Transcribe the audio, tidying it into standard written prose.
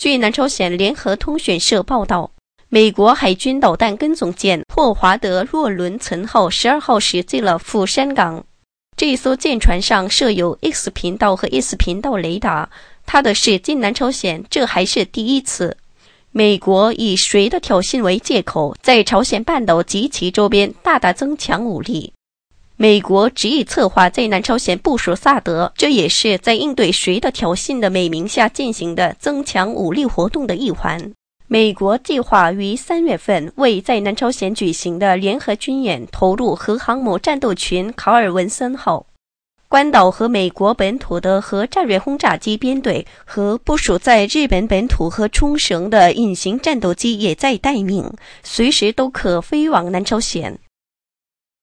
据南朝鲜联合通讯社报道，美国海军导弹跟踪舰霍华德·洛伦岑号12号驶进了釜山港。这艘舰船上设有 X 频道和 S 频道雷达，它的驶进南朝鲜，这还是第一次。美国以谁的挑衅为借口，在朝鲜半岛及其周边大大增强武力。美国执意策划在南朝鲜部署萨德，这也是在应对谁的挑衅的美名下进行的增强武力活动的一环。美国计划于3月份为在南朝鲜举行的联合军演投入核航母战斗群卡尔文森号。关岛和美国本土的核战略轰炸机编队和部署在日本本土和冲绳的隐形战斗机也在待命，随时都可飞往南朝鲜。